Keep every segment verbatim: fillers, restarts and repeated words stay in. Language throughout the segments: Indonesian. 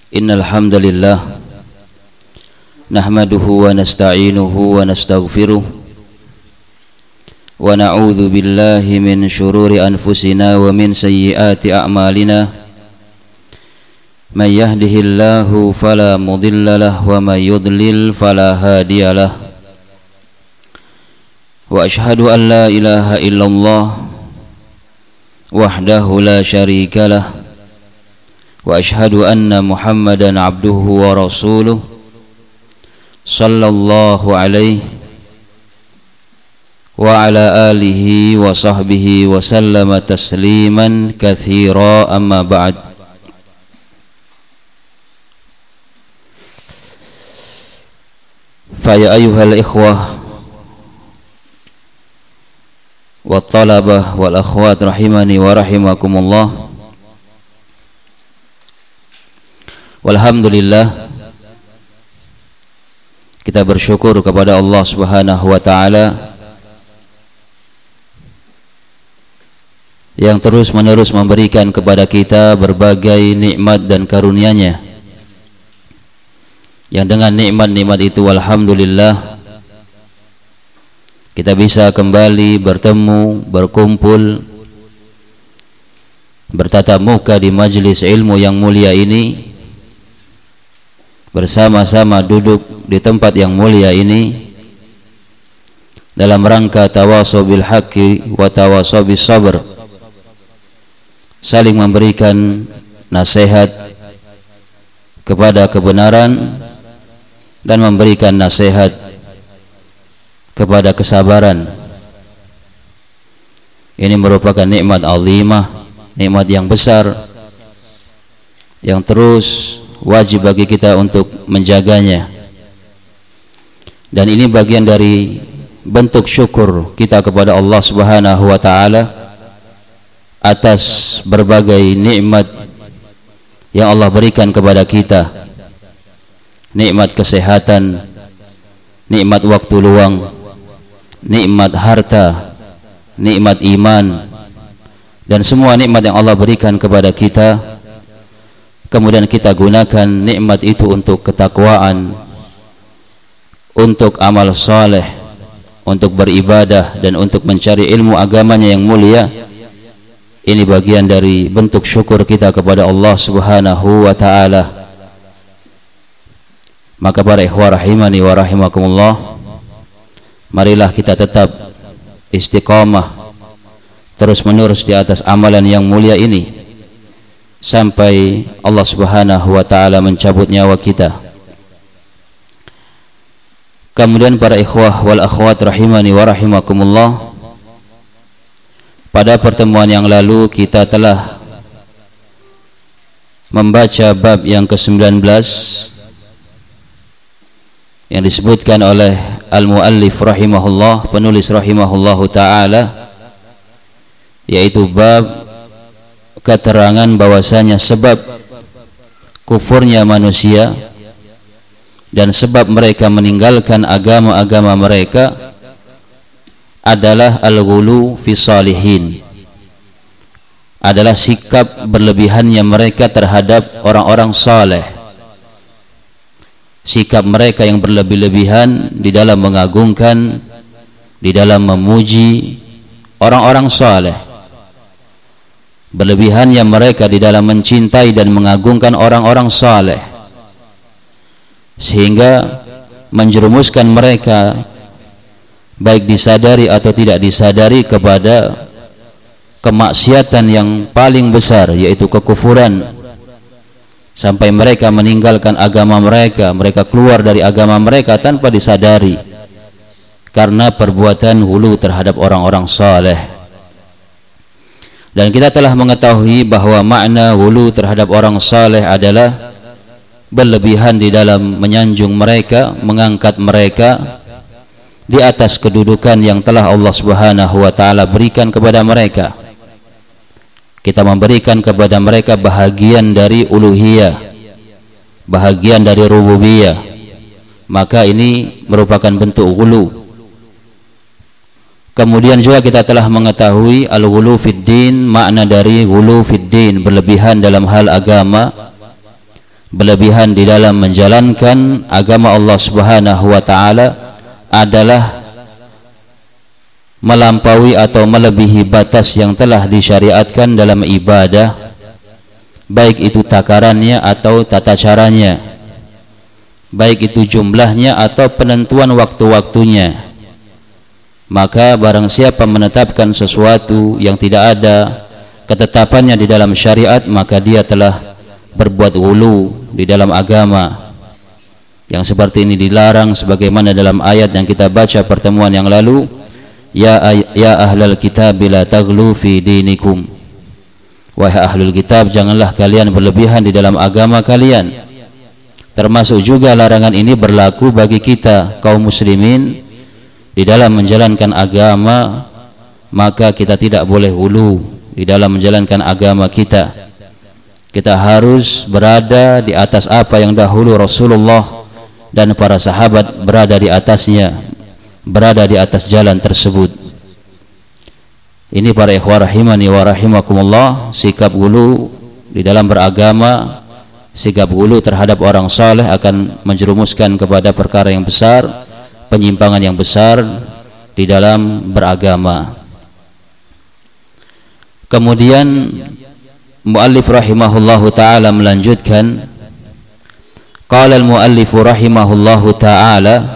Innal hamdalillah nahmaduhu wa nasta'inuhu wa nastaghfiruh wa na'udzu billahi min shururi anfusina wa min sayyiati a'malina may yahdihillahu fala mudhillalah wa may yudlil fala hadiyalah wa ashhadu an la ilaha illallah wahdahu la syarikalah wa ashhadu anna Muhammadan abduhu wa rasuluh sallallahu alaihi wa ala alihi wa sahbihi wa sallama tasliman katsira amma ba'd. Fa ya ayyuhal ikhwah wa talabah wal akhwat rahimani wa rahimakumullah. Walhamdulillah, kita bersyukur kepada Allah Subhanahu wa taala yang terus-menerus memberikan kepada kita berbagai nikmat dan karunia-Nya. Yang dengan nikmat-nikmat itu alhamdulillah kita bisa kembali bertemu, berkumpul, bertatap muka di majelis ilmu yang mulia ini, bersama-sama duduk di tempat yang mulia ini dalam rangka tawasaw bil haqqi wa tawasaw bis sabr, saling memberikan nasihat kepada kebenaran dan memberikan nasihat kepada kesabaran. Ini merupakan nikmat azimah, nikmat yang besar yang terus wajib bagi kita untuk menjaganya. Dan ini bagian dari bentuk syukur kita kepada Allah Subhanahu wa taala atas berbagai nikmat yang Allah berikan kepada kita. Nikmat kesehatan, nikmat waktu luang, nikmat harta, nikmat iman, dan semua nikmat yang Allah berikan kepada kita, kemudian kita gunakan nikmat itu untuk ketakwaan, untuk amal saleh, untuk beribadah, dan untuk mencari ilmu agamanya yang mulia. Ini bagian dari bentuk syukur kita kepada Allah Subhanahu wa taala. Maka para ikhwah rahimani wa rahimakumullah, marilah kita tetap istiqamah terus menerus di atas amalan yang mulia ini sampai Allah Subhanahu wa taala mencabut nyawa kita. Kemudian para ikhwah wal akhwat rahimani wa rahimakumullah, pada pertemuan yang lalu kita telah membaca bab yang ke sembilan belas yang disebutkan oleh al-muallif rahimahullah, penulis rahimahullahu taala, yaitu bab keterangan bahwasanya sebab kufurnya manusia dan sebab mereka meninggalkan agama-agama mereka adalah al-ghulu fi salihin, adalah sikap berlebihannya mereka terhadap orang-orang saleh, sikap mereka yang berlebih-lebihan di dalam mengagungkan, di dalam memuji orang-orang saleh, berlebihannya mereka di dalam mencintai dan mengagungkan orang-orang saleh, sehingga menjerumuskan mereka baik disadari atau tidak disadari kepada kemaksiatan yang paling besar, yaitu kekufuran, sampai mereka meninggalkan agama mereka, mereka keluar dari agama mereka tanpa disadari karena perbuatan hulu terhadap orang-orang saleh. Dan kita telah mengetahui bahwa makna hulu terhadap orang saleh adalah berlebihan di dalam menyanjung mereka, mengangkat mereka di atas kedudukan yang telah Allah Subhanahu wa taala berikan kepada mereka. Kita memberikan kepada mereka bahagian dari uluhiyah, bahagian dari rububiyah, maka ini merupakan bentuk ghulu. Kemudian juga kita telah mengetahui al-ghulu fid din, makna dari ghulu fid din, berlebihan dalam hal agama, berlebihan di dalam menjalankan agama Allah Subhanahu wa taala adalah melampaui atau melebihi batas yang telah disyariatkan dalam ibadah, baik itu takarannya atau tata caranya, baik itu jumlahnya atau penentuan waktu-waktunya. Maka barang siapa menetapkan sesuatu yang tidak ada ketetapannya di dalam syariat, maka dia telah berbuat ghulu di dalam agama. Yang seperti ini dilarang sebagaimana dalam ayat yang kita baca pertemuan yang lalu, Ya, ya ahlal kitab la taghlu fi dinikum. Wahai ahlul kitab, janganlah kalian berlebihan di dalam agama kalian. Termasuk juga larangan ini berlaku bagi kita kaum muslimin di dalam menjalankan agama, maka kita tidak boleh hulu di dalam menjalankan agama kita. Kita harus berada di atas apa yang dahulu Rasulullah dan para sahabat berada di atasnya, berada di atas jalan tersebut. Ini para ikhwah rahimani wa rahimakumullah, sikap hulu di dalam beragama, sikap hulu terhadap orang saleh akan menjerumuskan kepada perkara yang besar, penyimpangan yang besar di dalam beragama. Kemudian muallif rahimahullahu taala melanjutkan, qala al-muallif rahimahullahu taala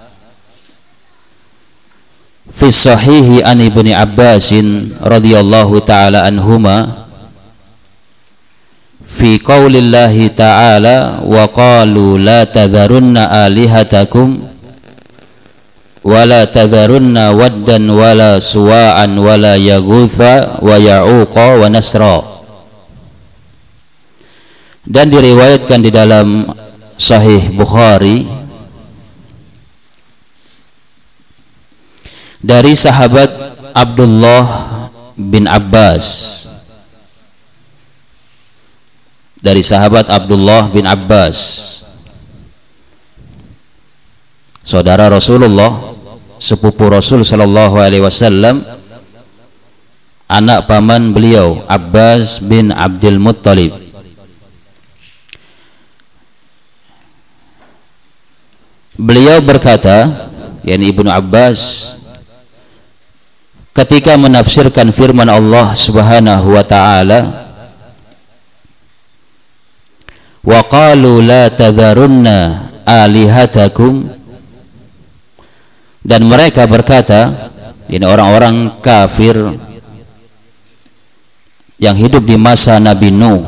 fi sahihi an ibni Abbasin radhiyallahu ta'ala anhuma fi qaulillahi ta'ala wa qalu la tadharunna alihatakum wa la tadharunna waddan wa la suwa'an wa la yaghutha wa ya'uqa wa nasra. Dan diriwayatkan di dalam Sahih Bukhari dari sahabat Abdullah bin Abbas, dari sahabat Abdullah bin Abbas, saudara Rasulullah, sepupu Rasul sallallahu alaihi wasallam, anak paman beliau Abbas bin Abdul Muttalib. Beliau berkata, yakni Ibnu Abbas, ketika menafsirkan firman Allah Subhanahu wa taala, wa qalu la tadharunna alihatakum, dan mereka berkata, ini orang-orang kafir yang hidup di masa Nabi Nuh,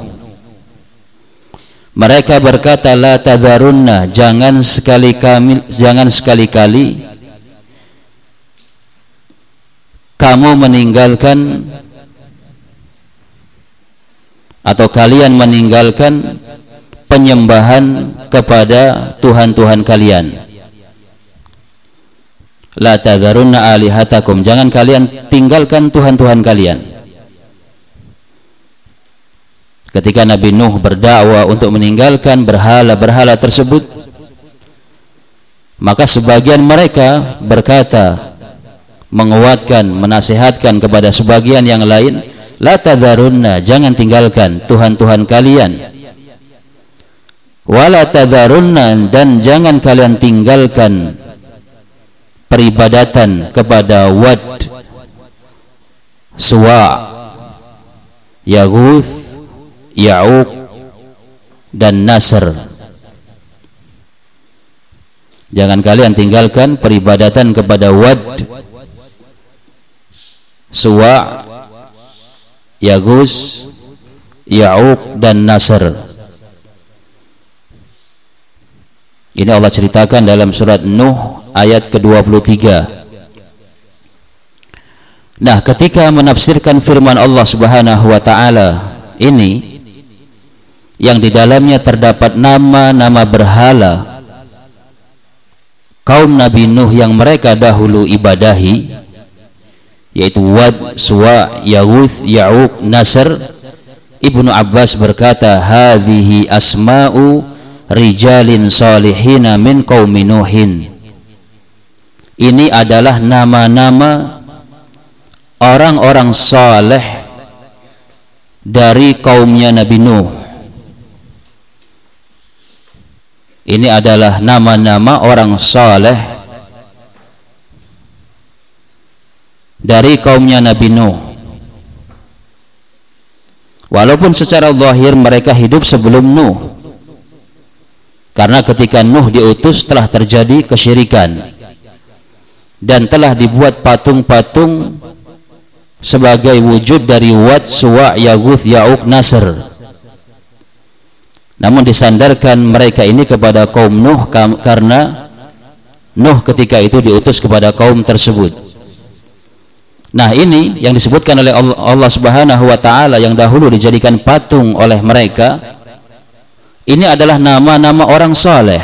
mereka berkata la tadharunna, jangan sekali-kali jangan sekali-kali kamu meninggalkan atau kalian meninggalkan penyembahan kepada Tuhan-Tuhan kalian. La tadharunna alihatakum, jangan kalian tinggalkan Tuhan-Tuhan kalian. Ketika Nabi Nuh berdakwah untuk meninggalkan berhala-berhala tersebut, maka sebagian mereka berkata, menguatkan, menasihatkan kepada sebagian yang lain, la tadharunna, jangan tinggalkan Tuhan-Tuhan kalian, wala tadharunna, dan jangan kalian tinggalkan peribadatan kepada Wad, Suwa, Yaghuth, Ya'uq dan Nasr. Jangan kalian tinggalkan peribadatan kepada Wad, Suwa, Yaghus, Ya'uq dan Nasr. Ini Allah ceritakan dalam surat Nuh ayat ke dua puluh tiga. Nah, ketika menafsirkan firman Allah Subhanahu wa taala ini, yang di dalamnya terdapat nama-nama berhala kaum Nabi Nuh yang mereka dahulu ibadahi, yaitu Wad, Suwa, Yaghuth, Ya'uq, Nasr, Ibnu Abbas berkata, hadhihi asma'u rijalin salihina min qaumi Nuhin. Ini adalah nama-nama orang-orang saleh dari kaumnya Nabi Nuh. Ini adalah nama-nama orang saleh dari kaumnya Nabi Nuh. Walaupun secara zahir mereka hidup sebelum Nuh, karena ketika Nuh diutus telah terjadi kesyirikan dan telah dibuat patung-patung sebagai wujud dari Wat, Suwa, Yaguth, Ya'uq, Nasr. Namun disandarkan mereka ini kepada kaum Nuh karena Nuh ketika itu diutus kepada kaum tersebut. Nah, ini yang disebutkan oleh Allah Subhanahu wa taala yang dahulu dijadikan patung oleh mereka. Ini adalah nama-nama orang saleh.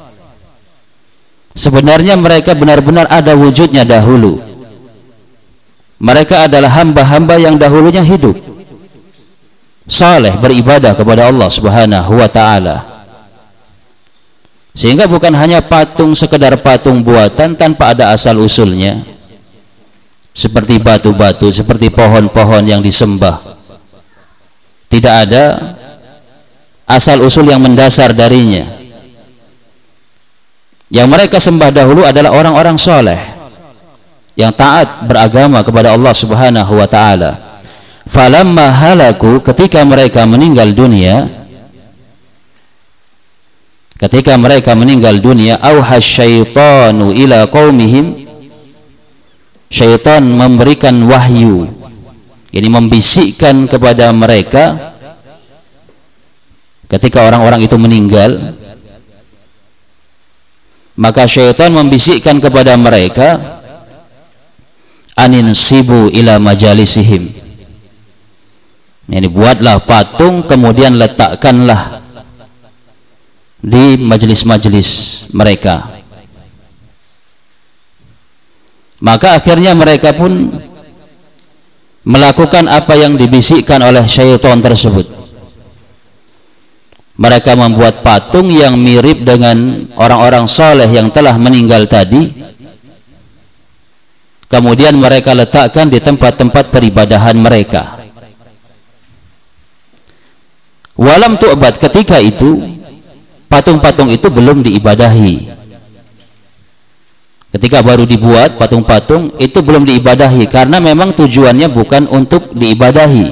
Sebenarnya mereka benar-benar ada wujudnya dahulu. Mereka adalah hamba-hamba yang dahulunya hidup saleh, beribadah kepada Allah Subhanahu wa taala. Sehingga bukan hanya patung sekedar patung buatan tanpa ada asal usulnya, seperti batu-batu, seperti pohon-pohon yang disembah. Tidak ada asal usul yang mendasar darinya. Yang mereka sembah dahulu adalah orang-orang soleh yang taat beragama kepada Allah Subhanahu wa taala. Falamma halaku, ketika mereka meninggal dunia, ketika mereka meninggal dunia, auhas syaitanu ila qaumihim, syaitan memberikan wahyu, jadi membisikkan kepada mereka ketika orang-orang itu meninggal. Maka syaitan membisikkan kepada mereka, aninsibu ila majalisihim, yani buatlah patung kemudian letakkanlah di majelis-majelis mereka. Maka akhirnya mereka pun melakukan apa yang dibisikkan oleh syaitan tersebut. Mereka membuat patung yang mirip dengan orang-orang saleh yang telah meninggal tadi, kemudian mereka letakkan di tempat-tempat peribadahan mereka. Walam tu'bad, ketika itu patung-patung itu belum diibadahi. Ketika baru dibuat patung-patung itu belum diibadahi, karena memang tujuannya bukan untuk diibadahi.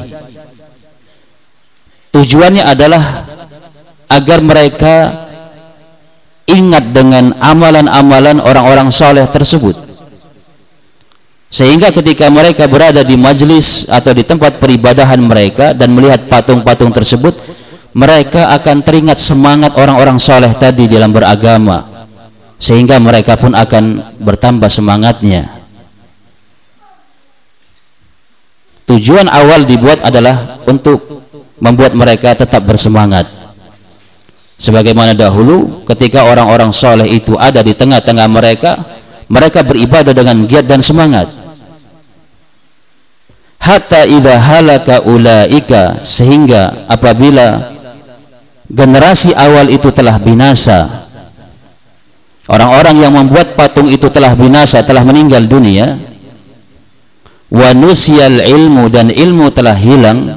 Tujuannya adalah agar mereka ingat dengan amalan-amalan orang-orang saleh tersebut, sehingga ketika mereka berada di majlis atau di tempat peribadahan mereka dan melihat patung-patung tersebut, mereka akan teringat semangat orang-orang saleh tadi dalam beragama, sehingga mereka pun akan bertambah semangatnya. Tujuan awal dibuat adalah untuk membuat mereka tetap bersemangat. Sebagaimana dahulu ketika orang-orang saleh itu ada di tengah-tengah mereka, mereka beribadah dengan giat dan semangat. Hatta idza halaka ulaika, sehingga apabila generasi awal itu telah binasa, orang-orang yang membuat patung itu telah binasa, telah meninggal dunia, wa nusyal ilmu, dan ilmu telah hilang,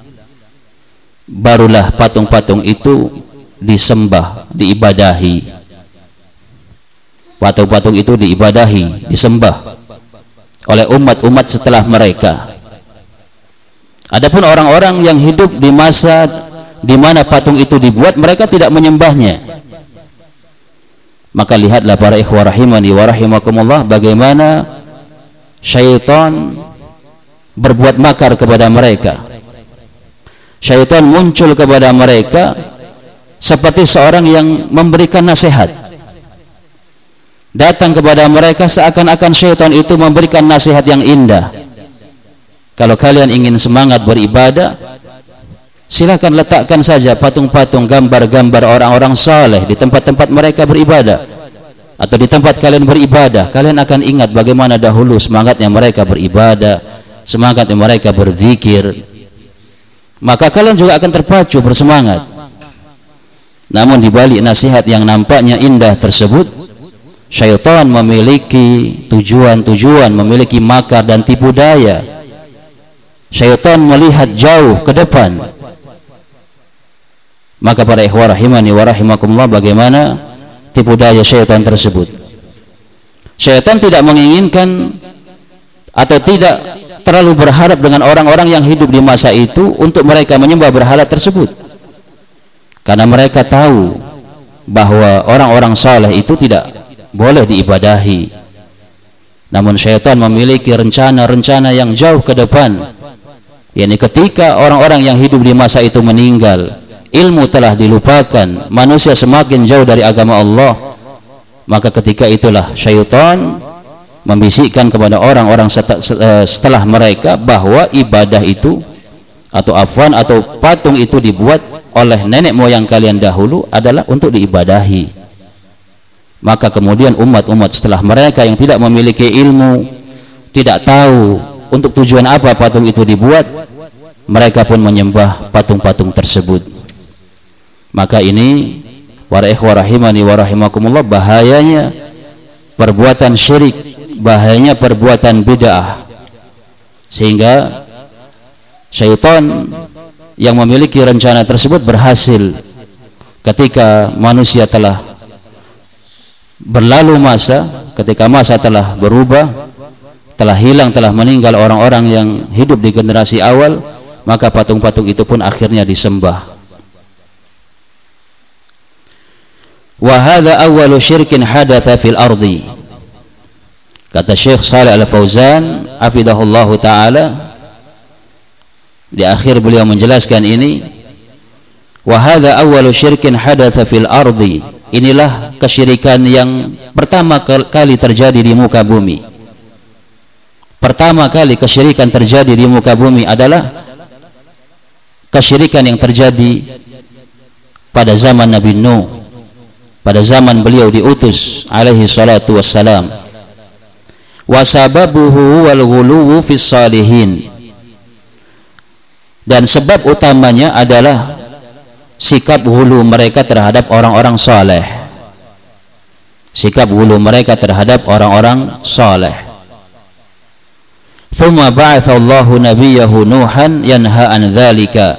barulah patung-patung itu disembah, diibadahi. Patung-patung itu diibadahi, disembah oleh umat-umat setelah mereka. Adapun orang-orang yang hidup di masa di mana patung itu dibuat, mereka tidak menyembahnya. Maka lihatlah para ikhwah rahimani wa rahimakumullah, bagaimana syaitan berbuat makar kepada mereka. Syaitan muncul kepada mereka seperti seorang yang memberikan nasihat. Datang kepada mereka seakan-akan syaitan itu memberikan nasihat yang indah. Kalau kalian ingin semangat beribadah, silakan letakkan saja patung-patung gambar-gambar orang-orang saleh di tempat-tempat mereka beribadah, atau di tempat kalian beribadah. Kalian akan ingat bagaimana dahulu semangatnya mereka beribadah, semangatnya mereka berzikir. Maka kalian juga akan terpacu bersemangat. Namun di balik nasihat yang nampaknya indah tersebut, syaitan memiliki tujuan-tujuan, memiliki makar dan tipu daya. Syaitan melihat jauh ke depan. Maka para ikhwah rahimani wa rahimakumullah, bagaimana tipu daya syaitan tersebut. Syaitan tidak menginginkan atau tidak terlalu berharap dengan orang-orang yang hidup di masa itu untuk mereka menyembah berhala tersebut, karena mereka tahu bahwa orang-orang saleh itu tidak boleh diibadahi. Namun syaitan memiliki rencana-rencana yang jauh ke depan, yakni ketika orang-orang yang hidup di masa itu meninggal, ilmu telah dilupakan, manusia semakin jauh dari agama Allah, maka ketika itulah syaitan membisikkan kepada orang-orang setelah mereka bahwa ibadah itu atau afwan atau patung itu dibuat oleh nenek moyang kalian dahulu adalah untuk diibadahi. Maka kemudian umat-umat setelah mereka yang tidak memiliki ilmu, tidak tahu untuk tujuan apa patung itu dibuat, mereka pun menyembah patung-patung tersebut. Maka ini para ikhwah rahimani wa rahimakumullah, bahayanya perbuatan syirik, bahayanya perbuatan bid'ah, sehingga syaitan yang memiliki rencana tersebut berhasil ketika manusia telah berlalu masa, ketika masa telah berubah, telah hilang, telah meninggal orang-orang yang hidup di generasi awal, maka patung-patung itu pun akhirnya disembah. Wa hadza awwalu syirkin hadatsa fil ardi. Kata Syekh Shalih Al-Fauzan hafizahullahu taala, di akhir beliau menjelaskan ini, wa hadza awwalu syirkin hadatsa fil ardi. Inilah kesyirikan yang pertama kali terjadi di muka bumi. Pertama kali kesyirikan terjadi di muka bumi adalah kesyirikan yang terjadi pada zaman Nabi Nuh, pada zaman beliau diutus alaihi salatu wassalam. Wa sababuhu wal ghuluwu fis salihin. Dan sebab utamanya adalah sikap hulu mereka terhadap orang-orang saleh. Sikap hulu mereka terhadap orang-orang saleh. Thumma ba'atha Allahu nabiyahu Nuhan yanha an dzalika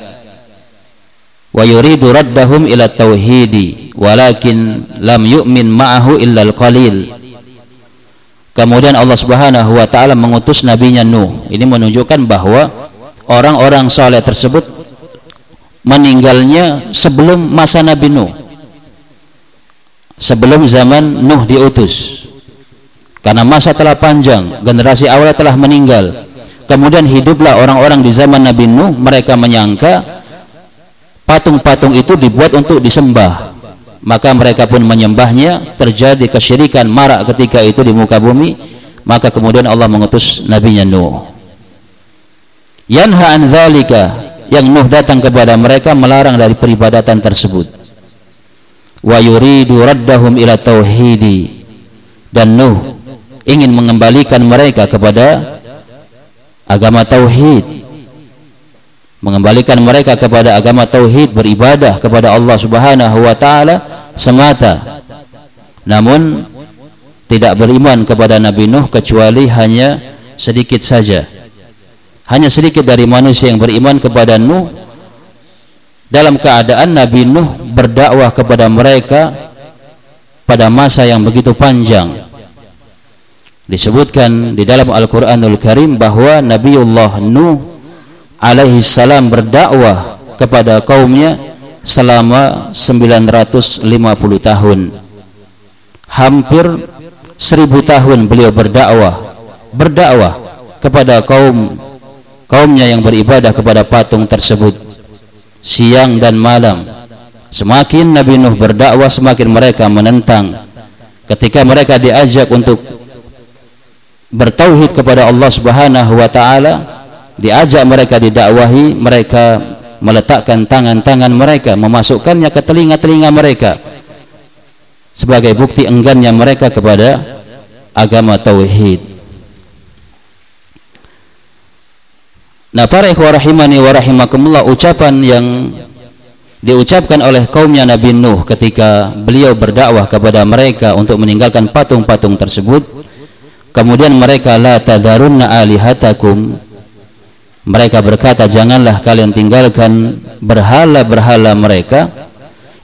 wa yuridu raddahum ila tauhidi walakin lam yu'min ma'ahu illa al-qalil. Kemudian Allah Subhanahu wa taala mengutus nabinya Nuh. Ini menunjukkan bahwa orang-orang saleh tersebut meninggalnya sebelum masa Nabi Nuh, sebelum zaman Nuh diutus, karena masa telah panjang, generasi awal telah meninggal. Kemudian hiduplah orang-orang di zaman Nabi Nuh, mereka menyangka patung-patung itu dibuat untuk disembah, maka mereka pun menyembahnya. Terjadi kesyirikan marak ketika itu di muka bumi. Maka kemudian Allah mengutus nabinya Nuh, yanha an dzalika, yang Nuh datang kepada mereka melarang dari peribadatan tersebut. Wa yuridu raddahum ila tauhidi, dan Nuh ingin mengembalikan mereka kepada agama tauhid, mengembalikan mereka kepada agama tauhid, beribadah kepada Allah Subhanahu wa taala semata. Namun tidak beriman kepada Nabi Nuh kecuali hanya sedikit saja. Hanya sedikit dari manusia yang beriman kepada Nuh, dalam keadaan Nabi Nuh berdakwah kepada mereka pada masa yang begitu panjang. Disebutkan di dalam Al-Quranul Karim bahwa Nabiullah Nuh alaihi salam berdakwah kepada kaumnya selama sembilan ratus lima puluh tahun. Hampir seribu tahun beliau berdakwah berdakwah kepada kaum kaumnya yang beribadah kepada patung tersebut, siang dan malam. Semakin Nabi Nuh berdakwah, semakin mereka menentang. Ketika mereka diajak untuk bertauhid kepada Allah Subhanahu wa taala, diajak mereka didakwahi, mereka meletakkan tangan-tangan mereka, memasukkannya ke telinga-telinga mereka sebagai bukti enggannya mereka kepada agama tauhid. Nah, para ikhwah rahimani wa rahimakumullah, ucapan yang diucapkan oleh kaumnya Nabi Nuh ketika beliau berdakwah kepada mereka untuk meninggalkan patung-patung tersebut, kemudian mereka, la tadharunna alihatakum, mereka berkata, janganlah kalian tinggalkan berhala-berhala mereka,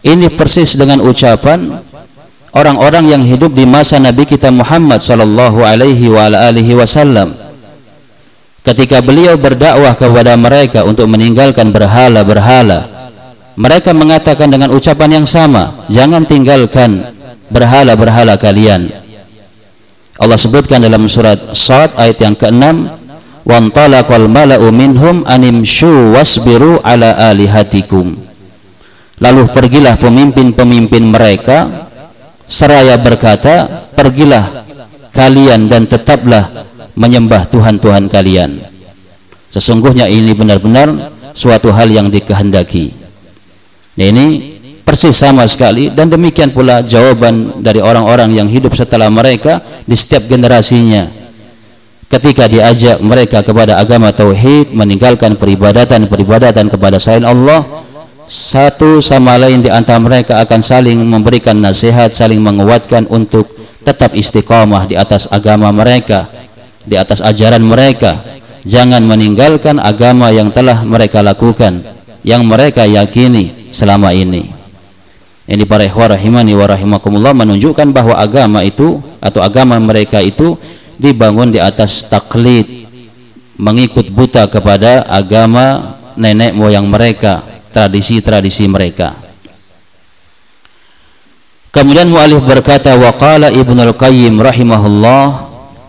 Ini persis dengan ucapan orang-orang yang hidup di masa Nabi kita Muhammad sallallahu alaihi wa alihi wasallam. Ketika beliau berdakwah kepada mereka untuk meninggalkan berhala-berhala, mereka mengatakan dengan ucapan yang sama, jangan tinggalkan berhala-berhala kalian. Allah sebutkan dalam surat Shad ayat yang keenam, wantalaqal mala'u minhum animshu wasbiru ala alihatikum. Lalu pergilah pemimpin-pemimpin mereka seraya berkata, pergilah kalian dan tetaplah menyembah Tuhan-Tuhan kalian. Sesungguhnya ini benar-benar suatu hal yang dikehendaki. Nah, ini persis sama sekali, dan demikian pula jawaban dari orang-orang yang hidup setelah mereka di setiap generasinya. Ketika diajak mereka kepada agama tauhid, meninggalkan peribadatan-peribadatan kepada selain Allah, satu sama lain di antara mereka akan saling memberikan nasihat, saling menguatkan untuk tetap istiqamah di atas agama mereka, di atas ajaran mereka. Jangan meninggalkan agama yang telah mereka lakukan, yang mereka yakini selama ini. Ini para ikhwah rahimani wa rahimakumullah menunjukkan bahwa agama itu atau agama mereka itu dibangun di atas taklid, mengikut buta kepada agama nenek moyang mereka, tradisi-tradisi mereka. Kemudian mu'alif berkata, wa qala Ibnul Qayyim rahimahullah,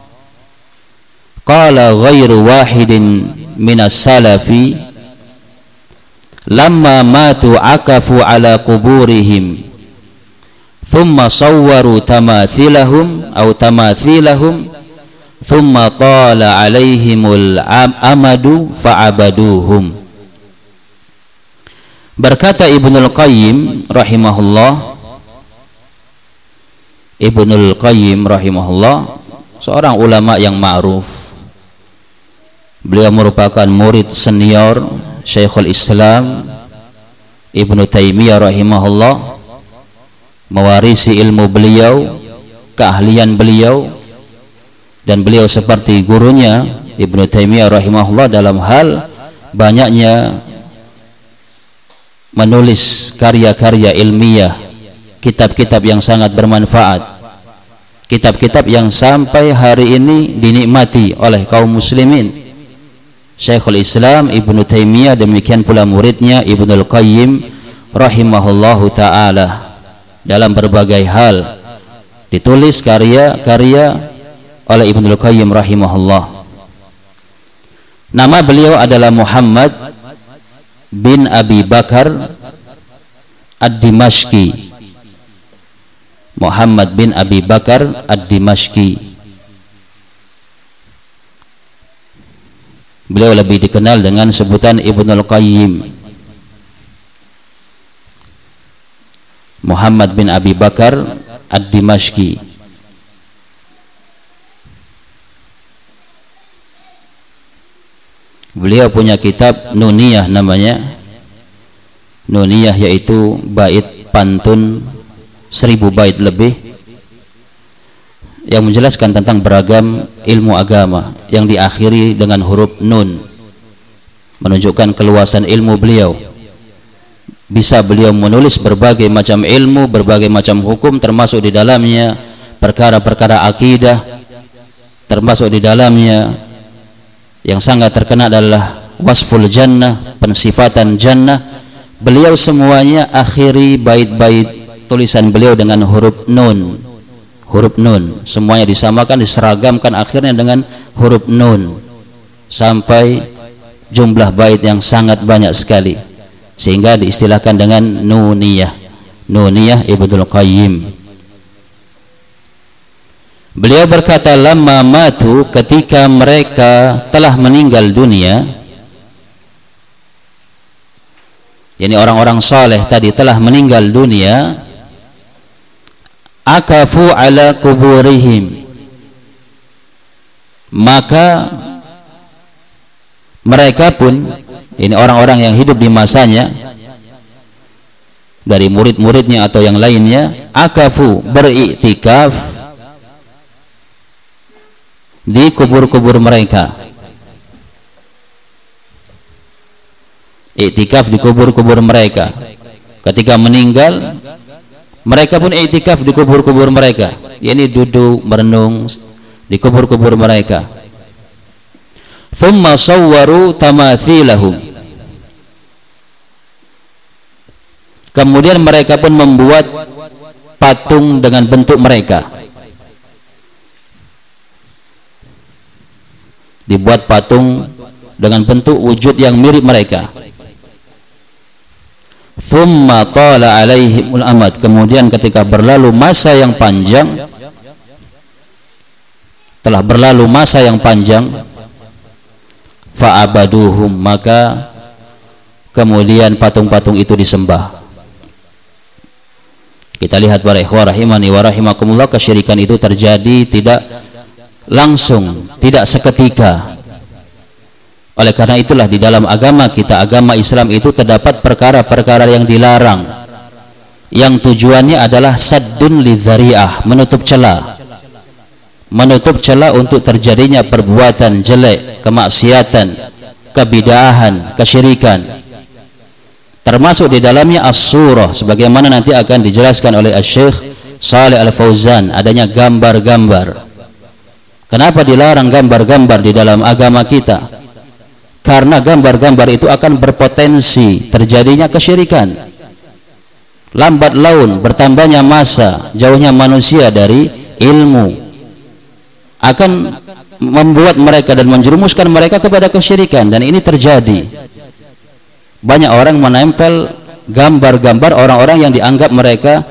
qala ghairu wahidin minas salafi lamma matu akafu ala kuburihim thumma sawwaru tamathilahum aw tamathilahum thumma tala alaihimul amadu fa'abaduhum. Berkata Ibnul Qayyim rahimahullah, Ibnul Qayyim rahimahullah seorang ulama yang ma'ruf. Beliau merupakan murid senior Syekhul Islam Ibnu Taimiyah rahimahullah, mewarisi ilmu beliau, keahlian beliau, dan beliau seperti gurunya Ibnu Taimiyah rahimahullah dalam hal banyaknya menulis karya-karya ilmiah, kitab-kitab yang sangat bermanfaat, kitab-kitab yang sampai hari ini dinikmati oleh kaum muslimin. Syekhul Islam Ibnu Taimiyah, demikian pula muridnya Ibnul Qayyim rahimahullahu ta'ala, dalam berbagai hal ditulis karya-karya oleh Ibnul Qayyim rahimahullah. Nama beliau adalah Muhammad bin Abi Bakar Ad-Dimashqi. Muhammad bin Abi Bakar Ad-Dimashqi. Beliau lebih dikenal dengan sebutan Ibnul Qayyim. Muhammad bin Abi Bakar Ad-Dimashqi. Beliau punya kitab Nuniyah namanya. Nuniyah yaitu bait pantun seribu bait lebih yang menjelaskan tentang beragam ilmu agama yang diakhiri dengan huruf nun, menunjukkan keluasan ilmu beliau. Bisa beliau menulis berbagai macam ilmu, berbagai macam hukum, termasuk di dalamnya perkara-perkara akidah, termasuk di dalamnya yang sangat terkenal adalah wasful jannah, pensifatan jannah. Beliau semuanya akhiri bait-bait tulisan beliau dengan huruf nun. Huruf nun semuanya disamakan, diseragamkan akhirnya dengan huruf nun sampai jumlah bait yang sangat banyak sekali, sehingga diistilahkan dengan Nuniyah. Nuniyah Ibnul Qayyim. Beliau berkata, lamma matu, ketika mereka telah meninggal dunia, yakni orang-orang saleh tadi telah meninggal dunia, akafu ala kuburihim, maka mereka pun, ini orang-orang yang hidup di masanya dari murid-muridnya atau yang lainnya, akafu, beriktikaf di kubur-kubur mereka. Iktikaf di kubur-kubur mereka. ketika meninggal mereka pun i'tikaf di kubur-kubur mereka, yakni duduk merenung di kubur-kubur mereka. Thumma sawwaru tamathilahum, kemudian mereka pun membuat patung dengan bentuk mereka. Dibuat patung dengan bentuk wujud yang mirip mereka. Thumma tala alaihimul amad, kemudian ketika berlalu masa yang panjang, telah berlalu masa yang panjang, fa'abaduhum, maka kemudian patung-patung itu disembah. Kita lihat para ikhwah rahimani wa rahimakumullah, kesyirikan itu terjadi tidak langsung, tidak seketika. Oleh karena itulah di dalam agama kita, agama Islam itu terdapat perkara-perkara yang dilarang, yang tujuannya adalah saddun lidzari'ah, menutup celah, menutup celah untuk terjadinya perbuatan jelek, kemaksiatan, kebid'ahan, kesyirikan. Termasuk di dalamnya as-surah, sebagaimana nanti akan dijelaskan oleh Asy-Syaikh Shalih Al-Fauzan, adanya gambar-gambar. Kenapa dilarang gambar-gambar di dalam agama kita? Karena gambar-gambar itu akan berpotensi terjadinya kesyirikan. Lambat laun bertambahnya masa, jauhnya manusia dari ilmu akan membuat mereka dan menjerumuskan mereka kepada kesyirikan, dan ini terjadi. Banyak orang menempel gambar-gambar orang-orang yang dianggap mereka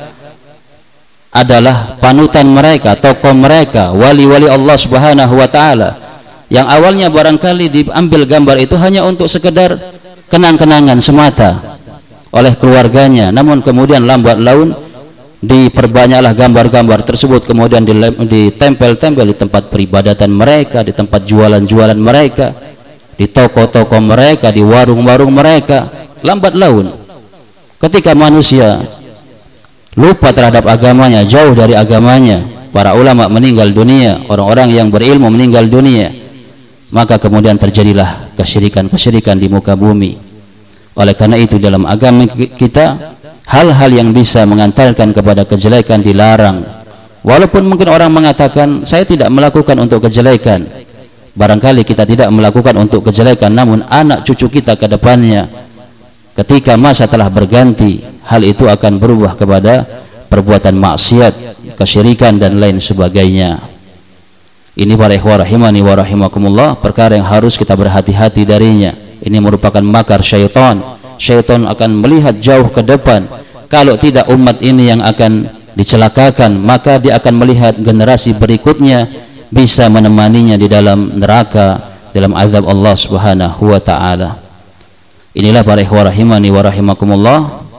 adalah panutan mereka, tokoh mereka, wali-wali Allah Subhanahu wa taala, yang awalnya barangkali diambil gambar itu hanya untuk sekedar kenang-kenangan semata oleh keluarganya, namun kemudian lambat laun diperbanyaklah gambar-gambar tersebut, kemudian ditempel-tempel di tempat peribadatan mereka, di tempat jualan-jualan mereka, di toko-toko mereka, di warung-warung mereka. Lambat laun ketika manusia lupa terhadap agamanya, jauh dari agamanya, para ulama meninggal dunia, orang-orang yang berilmu meninggal dunia, maka kemudian terjadilah kesyirikan-kesyirikan di muka bumi. Oleh karena itu dalam agama kita hal-hal yang bisa mengantarkan kepada kejelekan dilarang. Walaupun mungkin orang mengatakan saya tidak melakukan untuk kejelekan, barangkali kita tidak melakukan untuk kejelekan, namun anak cucu kita ke depannya ketika masa telah berganti, hal itu akan berubah kepada perbuatan maksiat, kesyirikan dan lain sebagainya. Ini para ikhwah rahimani wa rahimakumullah, perkara yang harus kita berhati-hati darinya. Ini merupakan makar syaitan. Syaitan akan melihat jauh ke depan. Kalau tidak umat ini yang akan dicelakakan, maka dia akan melihat generasi berikutnya bisa menemaninya di dalam neraka, dalam azab Allah Subhanahu wa taala. Inilah para ikhwah rahimani wa rahimakumullah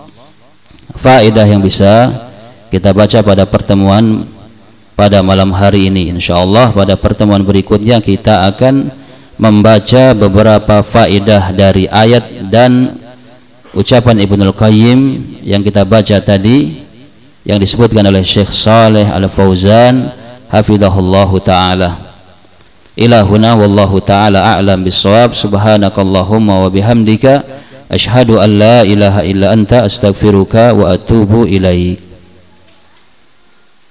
faedah yang bisa kita baca pada pertemuan pada malam hari ini. Insyaallah pada pertemuan berikutnya kita akan membaca beberapa faedah dari ayat dan ucapan Ibnul Qayyim yang kita baca tadi, yang disebutkan oleh Syekh Shalih Al-Fauzan hafizahullahu taala. Ila huna wallahu taala a'lam bissawab. Subhanakallahumma wa bihamdika asyhadu an la ilaha illa anta astaghfiruka wa atubu ilaik.